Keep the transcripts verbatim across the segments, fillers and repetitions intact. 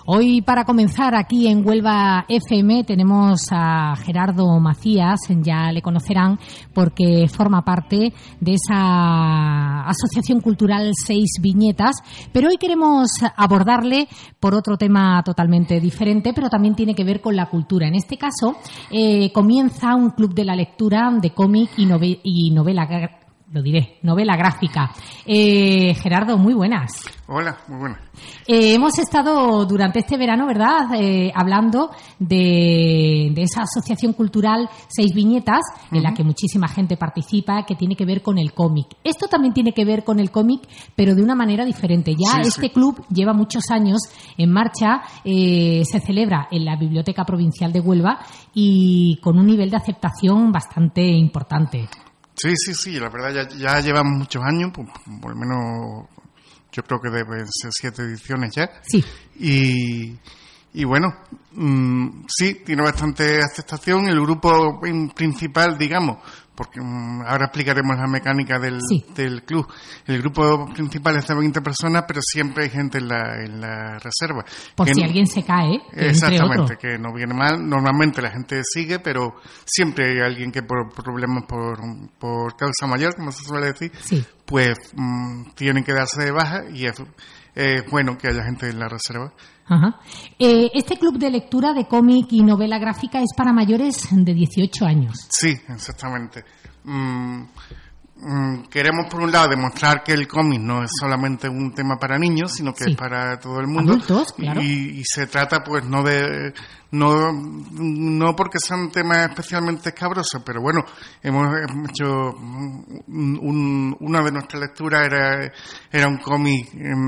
Hoy, para comenzar, aquí en Huelva F M tenemos a Gerardo Macías, ya le conocerán porque forma parte de esa asociación cultural Seis Viñetas, pero hoy queremos abordarle por otro tema totalmente diferente, pero también tiene que ver con la cultura. En este caso, eh, comienza un club de la lectura de cómic y, nove- y novela lo diré, novela gráfica. Eh, Gerardo, muy buenas. Hola, muy buenas. Eh, hemos estado durante este verano, ¿verdad?, eh, hablando de, de esa asociación cultural Seis Viñetas, en uh-huh. la que muchísima gente participa, que tiene que ver con el cómic. Esto también tiene que ver con el cómic, pero de una manera diferente. Ya sí, este sí. club lleva muchos años en marcha, eh, se celebra en la Biblioteca Provincial de Huelva y con un nivel de aceptación bastante importante. Sí, sí, sí, la verdad ya, ya llevamos muchos años, pues, por lo menos yo creo que deben ser siete ediciones ya. Sí. Y, y bueno, mmm, sí, tiene bastante aceptación. El grupo principal, digamos, porque um, ahora explicaremos la mecánica del, sí. del club. El grupo principal es de veinte personas, pero siempre hay gente en la, en la reserva. Por que si no, alguien se cae, exactamente, que no viene mal. Normalmente la gente sigue, pero siempre hay alguien que por problemas por, por causa mayor, como se suele decir, sí. pues um, tienen que darse de baja y es, es bueno que haya gente en la reserva. Ajá. Eh, este club de lectura de cómic y novela gráfica es para mayores de dieciocho años. Sí, exactamente. Mm, mm, queremos, por un lado, demostrar que el cómic no es solamente un tema para niños, sino que sí. es para todo el mundo. Adultos, claro. Y, y se trata, pues, no de... No, no porque sean temas especialmente escabrosos, pero bueno, hemos hecho un, un, una de nuestras lecturas era, era un cómic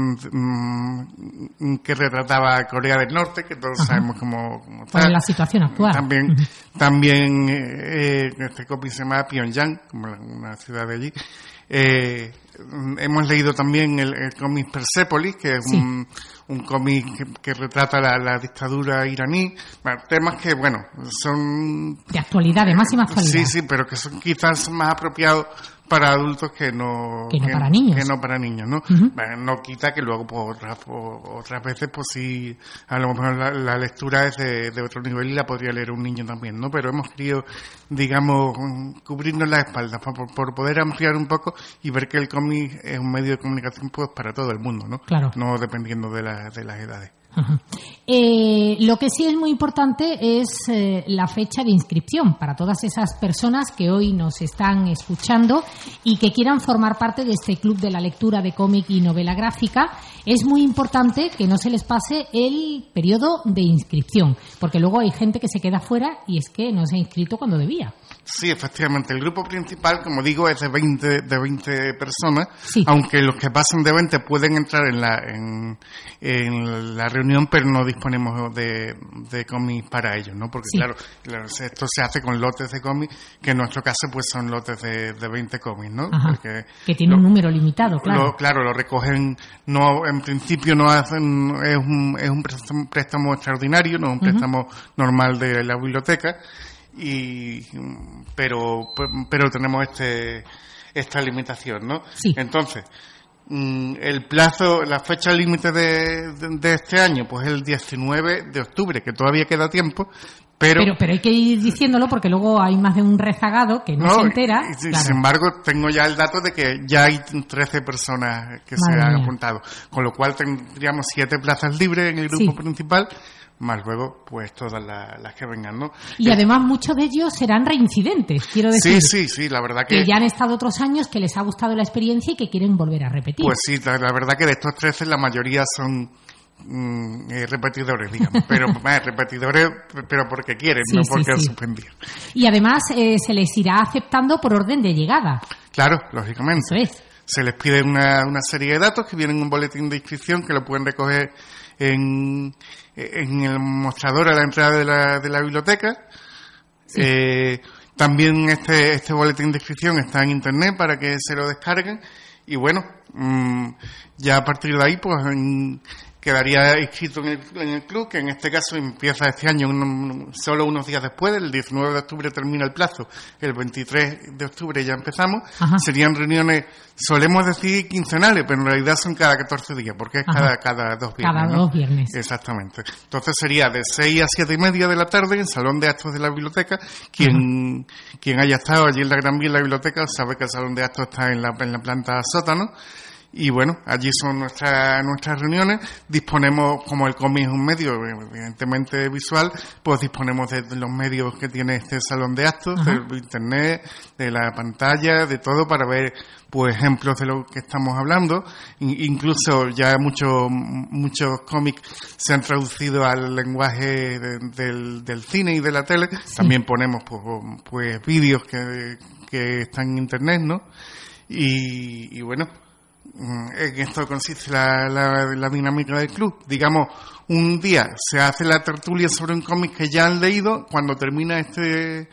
um, que retrataba a Corea del Norte, que todos Ajá. sabemos cómo, cómo está. Pues la situación actual. También, uh-huh. también eh, este cómic se llama Pyongyang, como la, una ciudad de allí. Eh, hemos leído también el, el cómic Persepolis, que es sí. un, un cómic que, que retrata la, la dictadura iraní. Bueno, temas que, bueno, son... De actualidad, de máxima actualidad. Sí, sí, pero que son quizás más apropiados para adultos que no... Que no que, para niños. Que no para niños, ¿no? Uh-huh. Bueno, no quita que luego, pues, otras, pues, otras veces, pues sí, a lo mejor la, la lectura es de, de otro nivel y la podría leer un niño también, ¿no? Pero hemos querido, digamos, cubrirnos la espalda por, por poder ampliar un poco y ver que el cómic es un medio de comunicación, pues, para todo el mundo, ¿no? Claro. No dependiendo de, la, de las edades. Uh-huh. Eh, lo que sí es muy importante es eh, la fecha de inscripción para todas esas personas que hoy nos están escuchando y que quieran formar parte de este club de la lectura de cómic y novela gráfica. Es muy importante que no se les pase el periodo de inscripción, porque luego hay gente que se queda fuera y es que no se ha inscrito cuando debía. Sí, efectivamente. El grupo principal, como digo, es de veinte, de veinte personas, sí. aunque los que pasan de veinte pueden entrar en la, en, en la reunión, pero no disponemos de, de cómics para ellos, ¿no? Porque, sí. claro, claro, esto se hace con lotes de cómics, que en nuestro caso, pues son lotes de, de veinte cómics, ¿no? Ajá. Porque que tiene lo, un número limitado, claro. Lo, claro, lo recogen, no, en principio no hacen, es un, es un préstamo, préstamo extraordinario, no es un préstamo uh-huh. normal de la biblioteca. Y pero pero tenemos este esta limitación, ¿no? Sí. Entonces, el plazo, la fecha límite de, de, de este año, pues el diecinueve de octubre, que todavía queda tiempo, pero... Pero, pero hay que ir diciéndolo porque luego hay más de un rezagado que no, no se entera. Y, claro. Sin embargo, tengo ya el dato de que ya hay trece personas que Madre se han mía. apuntado, con lo cual tendríamos siete plazas libres en el grupo sí. principal, más luego, pues, todas las, las que vengan, ¿no? Y eh, además muchos de ellos serán reincidentes, quiero decir. Sí, sí, sí, la verdad que... Que ya han estado otros años, que les ha gustado la experiencia y que quieren volver a repetir. Pues sí, la, la verdad que de estos trece la mayoría son mm, eh, repetidores, digamos. Pero, eh, repetidores, pero porque quieren, sí, no porque sí, han sí. suspendido. Y además eh, se les irá aceptando por orden de llegada. Claro, lógicamente. Eso es. Se les pide una, una serie de datos que vienen en un boletín de inscripción que lo pueden recoger en, en el mostrador a la entrada de la, de la biblioteca. Sí. Eh, también este, este boletín de inscripción está en internet para que se lo descarguen. Y bueno, mmm, ya a partir de ahí, pues en, quedaría inscrito en el, en el club, que en este caso empieza este año un, solo unos días después, el diecinueve de octubre termina el plazo, el veintitrés de octubre ya empezamos. Ajá. Serían reuniones, solemos decir quincenales, pero en realidad son cada catorce días, porque es cada, cada dos viernes. Cada ¿no? dos viernes. Exactamente. Entonces sería de seis a siete y media de la tarde en el Salón de Actos de la Biblioteca. Quien, quien haya estado allí en la Gran Vía en la biblioteca sabe que el Salón de Actos está en la, en la planta sótano. Y bueno, allí son nuestras nuestras reuniones. Disponemos, como el cómic es un medio evidentemente visual, pues disponemos de los medios que tiene este salón de actos, Ajá. del internet, de la pantalla, de todo para ver pues ejemplos de lo que estamos hablando. Incluso ya muchos muchos cómics se han traducido al lenguaje de, del, del cine y de la tele. Sí. También ponemos pues, pues vídeos que, que están en internet, ¿no? Y, y bueno, en esto consiste la, la, la dinámica del club. Digamos, un día se hace la tertulia sobre un cómic que ya han leído. Cuando termina este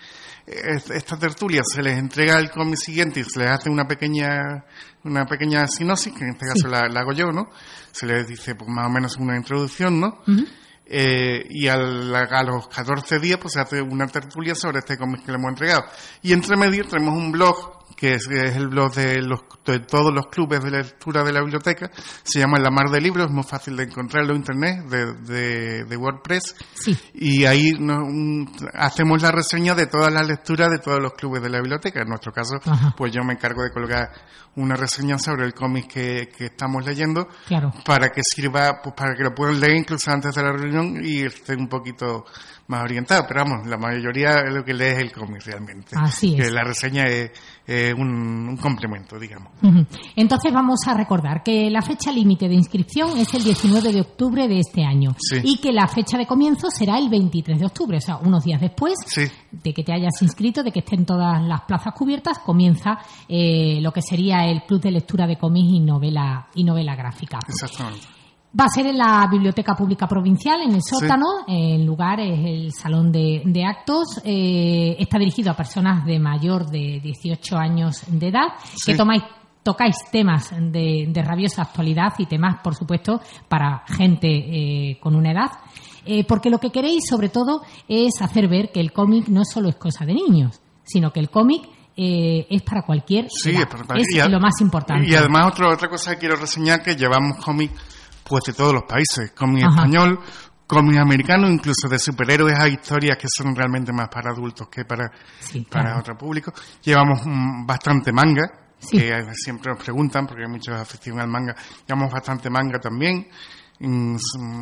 esta tertulia se les entrega el cómic siguiente y se les hace una pequeña una pequeña sinopsis, que en este caso sí. la, la hago yo, ¿no? Se les dice pues más o menos una introducción, ¿no? Uh-huh. Eh, y al, a los catorce días pues se hace una tertulia sobre este cómic que le hemos entregado. Y entre medio tenemos un blog que es, es el blog de, los, de todos los clubes de lectura de la biblioteca. Se llama La Mar de Libros, es muy fácil de encontrarlo en internet, de, de, de WordPress. Sí. Y ahí nos, un, hacemos la reseña de todas las lecturas de todos los clubes de la biblioteca. En nuestro caso, Ajá. pues yo me encargo de colgar una reseña sobre el cómic que, que estamos leyendo, claro. para que sirva, pues para que lo puedan leer incluso antes de la reunión y estén un poquito más orientado, pero vamos, la mayoría de lo que lee es el cómic realmente. Así es. Que la reseña es eh, un, un complemento, digamos. Uh-huh. Entonces vamos a recordar que la fecha límite de inscripción es el diecinueve de octubre de este año. Sí. Y que la fecha de comienzo será el veintitrés de octubre, o sea, unos días después sí. de que te hayas inscrito, de que estén todas las plazas cubiertas, comienza eh, lo que sería el Club de Lectura de Cómics y Novela, y novela Gráfica. Exactamente. Va a ser en la Biblioteca Pública Provincial, en el sótano. Sí. El lugar es el Salón de, de Actos. Eh, está dirigido a personas de mayor de dieciocho años de edad, sí. que tomáis, tocáis temas de, de rabiosa actualidad y temas, por supuesto, para gente eh, con una edad. Eh, porque lo que queréis, sobre todo, es hacer ver que el cómic no solo es cosa de niños, sino que el cómic Eh, es para cualquier sí, edad. Es, para cualquier. Es y a, lo más importante. Y además otra otra cosa que quiero reseñar, que llevamos cómic pues de todos los países, cómic Ajá. español, cómic americano, incluso de superhéroes a historias que son realmente más para adultos que para sí, para claro. otro público. Llevamos um, bastante manga, sí. que siempre nos preguntan porque hay mucha afición al manga. Llevamos bastante manga también. Um,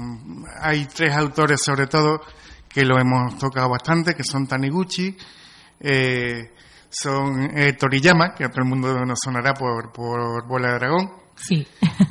hay tres autores sobre todo que lo hemos tocado bastante, que son Taniguchi, eh, son eh, Toriyama, que a todo el mundo nos sonará por, por Bola de Dragón. Sí.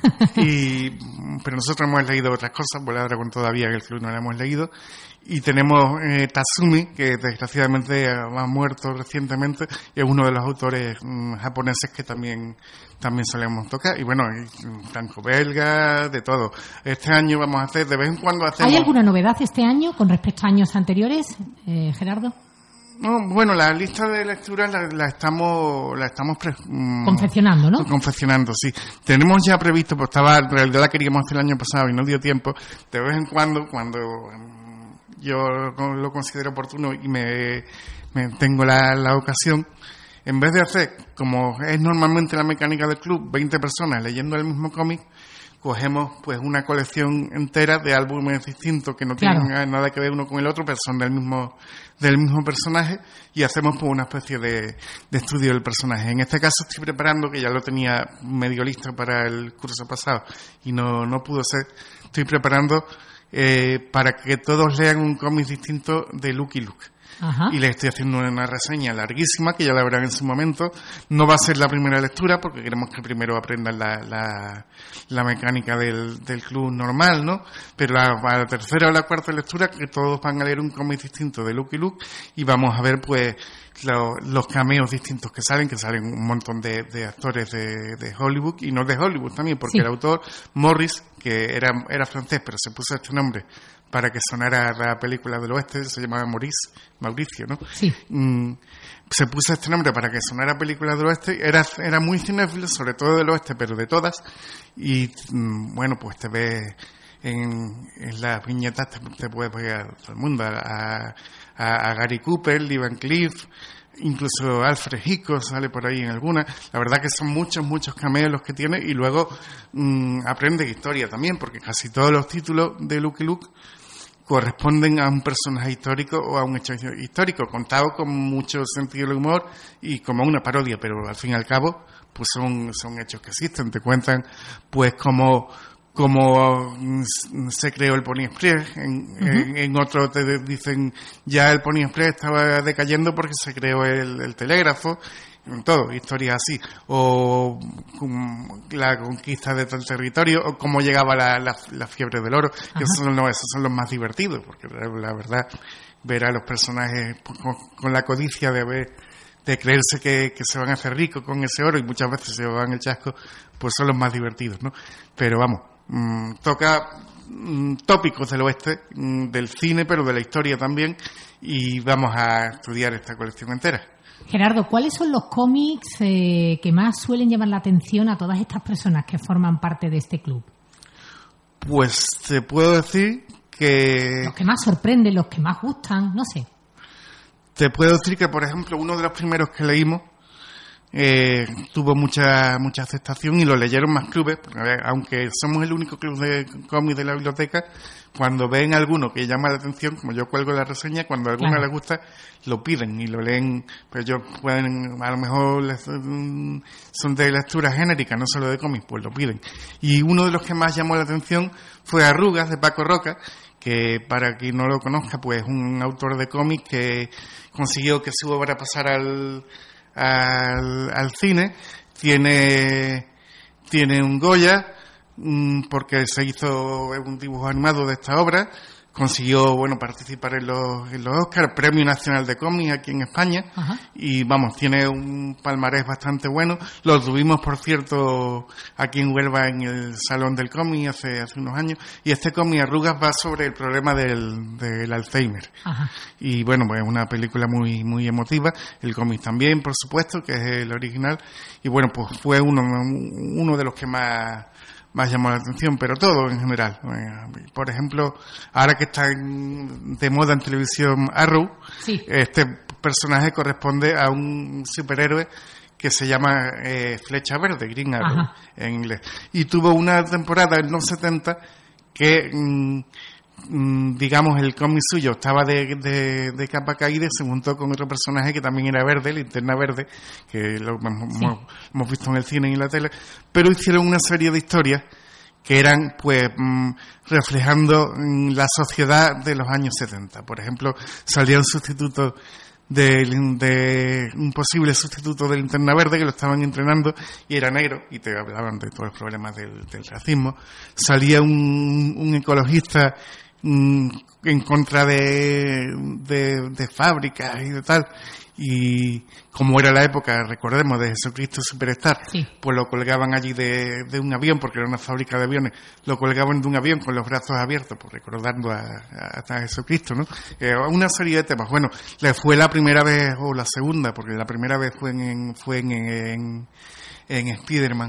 y, pero nosotros hemos leído otras cosas, Bola de Dragón todavía, que el club no la hemos leído. Y tenemos eh, Tatsumi, que desgraciadamente ha muerto recientemente, y es uno de los autores mm, japoneses que también también solemos tocar. Y bueno, franco-belga, de todo. Este año vamos a hacer, de vez en cuando hacemos... ¿Hay alguna novedad este año con respecto a años anteriores, eh, Gerardo? No, bueno, la lista de lecturas la, la estamos la estamos pre, um, confeccionando, ¿no? Confeccionando, sí. Tenemos ya previsto, pues estaba, en realidad la queríamos hacer el año pasado y no dio tiempo. De vez en cuando, cuando um, yo lo considero oportuno y me, me tengo la, la ocasión, en vez de hacer, como es normalmente la mecánica del club, veinte personas leyendo el mismo cómic, cogemos pues una colección entera de álbumes distintos que no claro. tienen nada que ver uno con el otro, pero son del mismo del mismo personaje, y hacemos pues una especie de, de estudio del personaje. En este caso estoy preparando, que ya lo tenía medio listo para el curso pasado y no, no pudo ser, estoy preparando eh, para que todos lean un cómic distinto de Lucky Luke. Ajá. Y les estoy haciendo una reseña larguísima que ya la verán en su momento. No va a ser la primera lectura porque queremos que primero aprendan la, la, la mecánica del, del club normal, ¿no? Pero la, la tercera o la cuarta lectura, que todos van a leer un cómic distinto de Lucky Luke, y vamos a ver pues lo, los cameos distintos que salen, que salen un montón de, de actores de, de Hollywood, y no de Hollywood también, porque sí. el autor Morris, que era, era francés pero se puso este nombre para que sonara la película del oeste, se llamaba Maurice, Mauricio, ¿no? Sí. Mm, se puso este nombre para que sonara película del oeste. Era, era muy cinéfilo, sobre todo del oeste, pero de todas. Y mm, bueno, pues te ves en, en las viñetas te, te puedes pegar a todo el mundo, a, a, a Gary Cooper, Lee Van Cleef, incluso Alfred Hitchcock sale por ahí en alguna. La verdad que son muchos, muchos cameos los que tiene, y luego mmm, aprende historia también, porque casi todos los títulos de Lucky Luke corresponden a un personaje histórico o a un hecho histórico, contado con mucho sentido del humor y como una parodia, pero al fin y al cabo pues son, son hechos que existen. Te cuentan pues cómo como se creó el Pony Express, en, uh-huh. en, en otro te dicen ya el Pony Express estaba decayendo porque se creó el, el telégrafo, en todo, historias así, o um, la conquista de tal territorio, o cómo llegaba la, la, la fiebre del oro. Que esos, son los, esos son los más divertidos, porque la, la verdad, ver a los personajes con, con la codicia de ver, de creerse que, que se van a hacer ricos con ese oro, y muchas veces se van el chasco, pues son los más divertidos, ¿no? Pero vamos, mmm, toca mmm, tópicos del oeste, mmm, del cine, pero de la historia también, y vamos a estudiar esta colección entera. Gerardo, ¿cuáles son los cómics eh, que más suelen llamar la atención a todas estas personas que forman parte de este club? Pues te puedo decir que... Los que más sorprenden, los que más gustan, no sé. Te puedo decir que, por ejemplo, uno de los primeros que leímos eh, tuvo mucha mucha aceptación y lo leyeron más clubes, porque, a ver, aunque somos el único club de cómics de la biblioteca, cuando ven alguno que llama la atención, como yo cuelgo la reseña, cuando a alguno claro. les gusta, lo piden y lo leen. Pues ellos pueden, a lo mejor les, son de lectura genérica, no solo de cómics, pues lo piden. Y uno de los que más llamó la atención fue Arrugas, de Paco Roca, que para quien no lo conozca, pues es un autor de cómics que consiguió que su obra pasara al, al, al cine. Tiene, tiene un Goya, porque se hizo un dibujo animado de esta obra, consiguió, bueno, participar en los, en los Oscars, Premio Nacional de Cómics aquí en España. Ajá. Y vamos, tiene un palmarés bastante bueno. Lo tuvimos, por cierto, aquí en Huelva en el Salón del Cómic hace, hace unos años, y este cómic Arrugas va sobre el problema del, del Alzheimer. Ajá. Y bueno, pues es una película muy, muy emotiva, el cómic también, por supuesto, que es el original, y bueno, pues fue uno, uno de los que más más llamó la atención, pero todo en general. Por ejemplo, ahora que está en, de moda en televisión Arrow, sí. Este personaje corresponde a un superhéroe que se llama eh, Flecha Verde, Green Arrow, ajá, en inglés. Y tuvo una temporada en los setenta que, mmm, mmm, digamos, el cómic suyo estaba de, de, de capa caída y se juntó con otro personaje que también era verde, Linterna Verde, que lo hemos, sí. hemos visto en el cine y en la tele, pero hicieron una serie de historias que eran, pues, mmm, reflejando mmm, la sociedad de los años setenta. Por ejemplo, salía un sustituto de, de un posible sustituto de Linterna Verde que lo estaban entrenando y era negro, y te hablaban de todos los problemas del, del racismo. Salía un, un ecologista mmm, en contra de, de, de fábricas y de tal, y como era la época, recordemos, de Jesucristo Superstar, sí. pues lo colgaban allí de, de un avión, porque era una fábrica de aviones, lo colgaban de un avión con los brazos abiertos, pues recordando a, a, a Jesucristo, ¿no? Eh, una serie de temas. Bueno, le fue la primera vez, o la segunda, porque la primera vez fue en, fue en, en, en Spider-Man.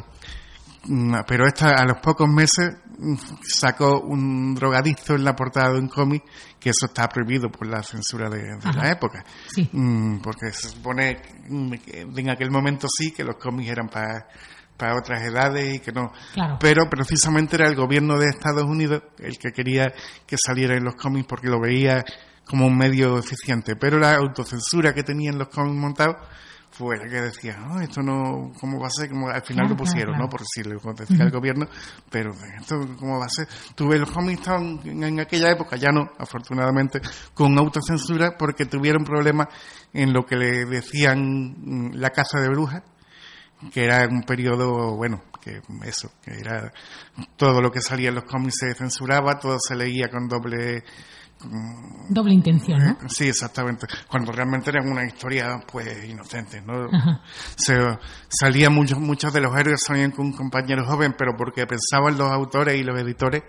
Pero esta, a los pocos meses, sacó un drogadicto en la portada de un cómic, que eso está prohibido por la censura de, de la época. Sí. Porque se supone que en aquel momento sí, que los cómics eran para para otras edades y que no. Claro. Pero precisamente era el gobierno de Estados Unidos el que quería que saliera en los cómics porque lo veía como un medio eficiente. Pero la autocensura que tenían los cómics montados fue la que decía, no, esto no, ¿cómo va a ser? Como al final claro, lo pusieron, claro, claro. ¿no? Por si lo decía uh-huh. el gobierno, pero esto, ¿cómo va a ser? Tuve los cómics estaban en, en aquella época, ya no, afortunadamente, con autocensura porque tuvieron problemas en lo que le decían la caza de brujas, que era un periodo, bueno, que eso, que era todo lo que salía en los cómics se censuraba, todo se leía con doble... doble intención, ¿no? Sí, exactamente. Cuando realmente eran una historia, pues, inocente, ¿no? Se, salían muchos muchos de los héroes salían con un compañero joven, pero porque pensaban los autores y los editores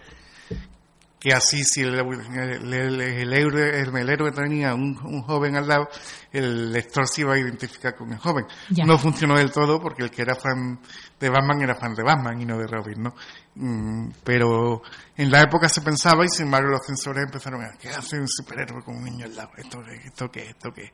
que así, si el, el, el, el, héroe, el, el héroe tenía un, un joven al lado, el lector se iba a identificar con el joven. Ya. No funcionó del todo porque el que era fan de Batman era fan de Batman y no de Robin, ¿no? Mm, pero en la época se pensaba y sin embargo los censores empezaron a ¿qué hace un superhéroe con un niño al lado? ¿Esto qué? ¿Esto qué? ¿Esto qué?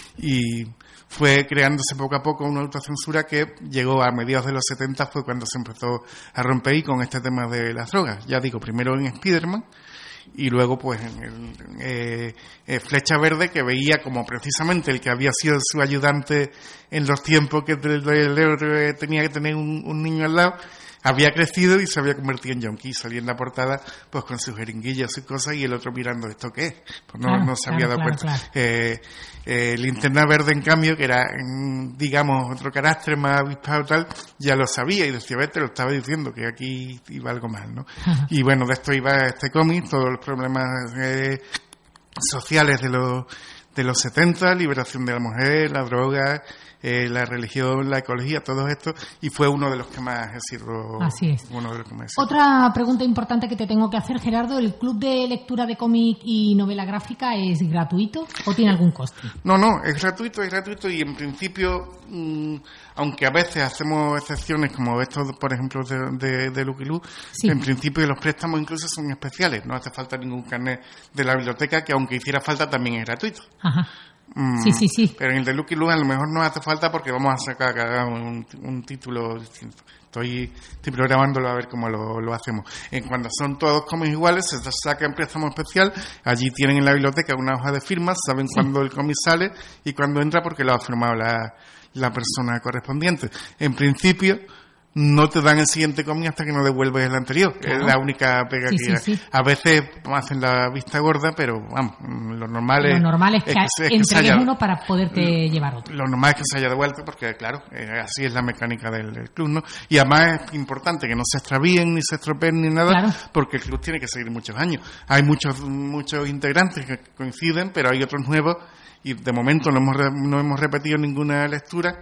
Y fue creándose poco a poco una autocensura que llegó a mediados de los setenta, fue cuando se empezó a romper y con este tema de las drogas. Ya digo, primero en Spider-Man y luego pues en el, eh, eh, Flecha Verde, que veía como precisamente el que había sido su ayudante en los tiempos que el héroe tenía que tener un, un niño al lado, había crecido y se había convertido en yonki. Salía en la portada pues con sus jeringuillas y cosas y el otro mirando ¿esto qué es? Pues no, claro, no se había claro, dado claro, cuenta. claro. Eh, eh, Linterna Verde, en cambio, que era, digamos, otro carácter más avispado tal, ya lo sabía y decía, te lo estaba diciendo, que aquí iba algo mal, ¿no? Ajá. Y bueno, de esto iba este cómic, todos los problemas eh, sociales de los de los setenta, liberación de la mujer, la droga, eh, la religión, la ecología, todo esto, y fue uno de los que más he sido, Así es. uno de los que más he sido. Otra pregunta importante que te tengo que hacer, Gerardo, ¿el club de lectura de cómic y novela gráfica es gratuito o tiene algún coste? No, no, es gratuito, es gratuito y en principio, mmm, aunque a veces hacemos excepciones como estos, por ejemplo, de, de, de Lucky Luke, sí. En principio los préstamos incluso son especiales, no hace falta ningún carnet de la biblioteca, que aunque hiciera falta también es gratuito. Ajá. Mm, sí, sí, sí. Pero en el de Lucky Luke a lo mejor no hace falta porque vamos a sacar cada un, un título distinto. Estoy, estoy programándolo a ver cómo lo, lo hacemos. En cuando son todos cómics iguales, se saca en préstamo especial, allí tienen en la biblioteca una hoja de firmas, saben sí. cuándo el cómic sale y cuándo entra porque lo ha firmado la, la persona correspondiente. En principio, no te dan el siguiente cómic hasta que no devuelves el anterior. Claro. Es la única pega sí, que sí, hay. Sí. A veces hacen la vista gorda, pero vamos, lo normal es... Lo normal es que, es que, es que entregues haya, uno para poderte lo, llevar otro. Lo normal es que se haya devuelto porque, claro, eh, así es la mecánica del, del club, ¿no? Y además es importante que no se extravíen, ni se estropeen, ni nada, claro. porque el club tiene que seguir muchos años. Hay muchos muchos integrantes que coinciden, pero hay otros nuevos y de momento no hemos, no hemos repetido ninguna lectura,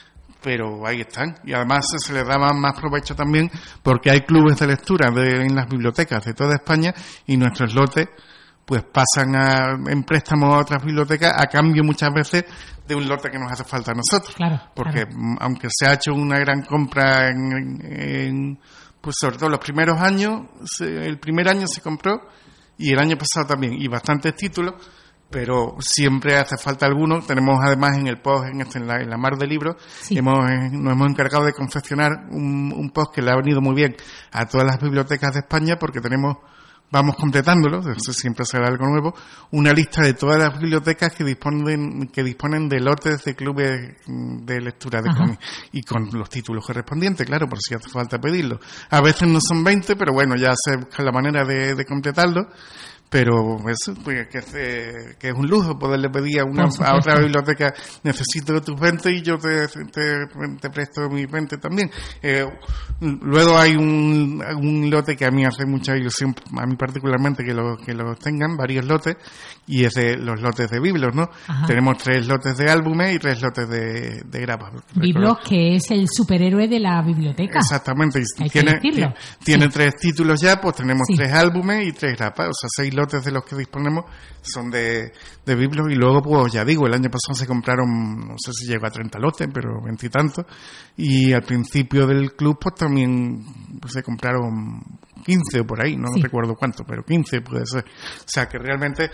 pero ahí están. Y además se les daba más provecho también porque hay clubes de lectura de, en las bibliotecas de toda España y nuestros lotes pues pasan a, en préstamo a otras bibliotecas a cambio muchas veces de un lote que nos hace falta a nosotros. Claro, porque claro. aunque se ha hecho una gran compra en, en pues sobre todo los primeros años, se, el primer año se compró y el año pasado también, y bastantes títulos, pero siempre hace falta alguno. Tenemos además en el post, en, este, en, la, en la mar de libros, sí. hemos, nos hemos encargado de confeccionar un, un post que le ha venido muy bien a todas las bibliotecas de España porque tenemos, vamos completándolo, eso siempre será algo nuevo, una lista de todas las bibliotecas que disponen, que disponen de lotes de clubes de lectura de cómics y con los títulos correspondientes, claro, por si hace falta pedirlo. A veces no son veinte, pero bueno, ya se busca la manera de, de completarlo. Pero eso, pues, que, eh, que es un lujo poderle pedir a, una, a otra biblioteca, necesito tus veinte y yo te, te, te presto mis veinte también. Eh, luego hay un, un lote que a mí hace mucha ilusión, a mí particularmente, que los que los tengan, varios lotes, y es de los lotes de Biblos, ¿no? Ajá. Tenemos tres lotes de álbumes y tres lotes de, de grapas. Biblos, que es el superhéroe de la biblioteca. Exactamente. Y tiene, tiene, tiene sí. tres títulos ya, pues tenemos sí. tres álbumes y tres grapas, o sea, seis lotes de los que disponemos son de, de Biblos y luego pues ya digo, el año pasado se compraron, no sé si llegó a treinta lotes, pero veintitantos, y, y al principio del club pues también pues, se compraron quince o por ahí, no sí. recuerdo cuánto, pero quince puede ser. O sea que realmente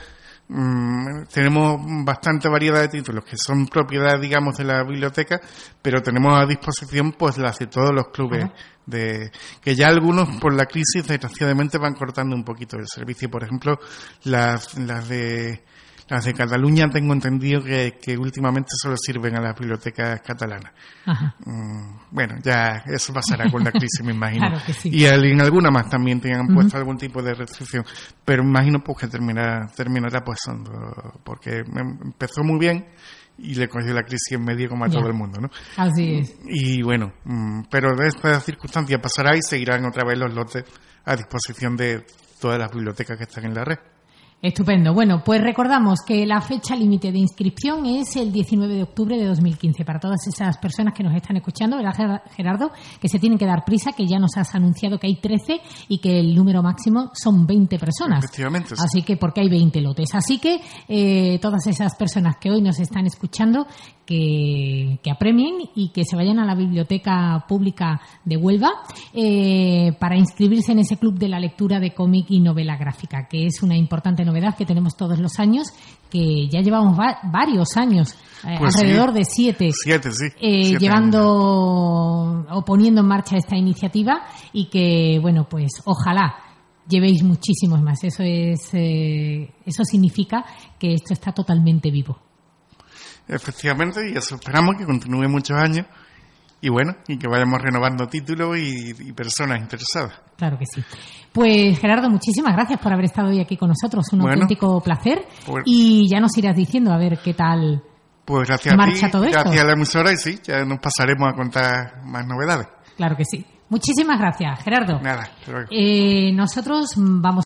mmm, tenemos bastante variedad de títulos que son propiedad, digamos, de la biblioteca, pero tenemos a disposición pues las de todos los clubes. Uh-huh. De que ya algunos por la crisis desgraciadamente van cortando un poquito el servicio. Por ejemplo, las las de las de Cataluña tengo entendido que, que últimamente solo sirven a las bibliotecas catalanas. Ajá. Mm, bueno, ya eso pasará con la crisis, me imagino. Claro que sí. Y en alguna más también tengan uh-huh. puesto algún tipo de restricción, pero imagino pues que terminará terminará pues porque empezó muy bien y le cogió la crisis en medio como a ya. todo el mundo, ¿no? Así es. Y bueno, pero de estas circunstancias pasará y seguirán otra vez los lotes a disposición de todas las bibliotecas que están en la red. Estupendo. Bueno, pues recordamos que la fecha límite de inscripción es el diecinueve de octubre de dos mil quince. Para todas esas personas que nos están escuchando, ¿verdad, Gerardo? Que se tienen que dar prisa, que ya nos has anunciado que hay trece y que el número máximo son veinte personas. Efectivamente. Sí. Así que, porque hay veinte lotes. Así que eh, todas esas personas que hoy nos están escuchando, que, que apremien y que se vayan a la Biblioteca Pública de Huelva eh, para inscribirse en ese club de la lectura de cómic y novela gráfica, que es una importante novedad que tenemos todos los años, que ya llevamos va- varios años, eh, pues alrededor sí. de siete, siete sí. eh, siete llevando años. o poniendo en marcha esta iniciativa y que, bueno, pues ojalá llevéis muchísimos más. Eso es, eh, eso significa que esto está totalmente vivo. Efectivamente, y eso esperamos que continúe muchos años y bueno, y que vayamos renovando títulos y, y personas interesadas. Claro que sí. Pues Gerardo, muchísimas gracias por haber estado hoy aquí con nosotros. Un bueno, auténtico placer. Pues, y ya nos irás diciendo a ver qué tal pues gracias marcha a ti, todo esto. gracias a la emisora y sí, ya nos pasaremos a contar más novedades. Claro que sí. Muchísimas gracias, Gerardo. Nada, hasta luego. Eh, nosotros vamos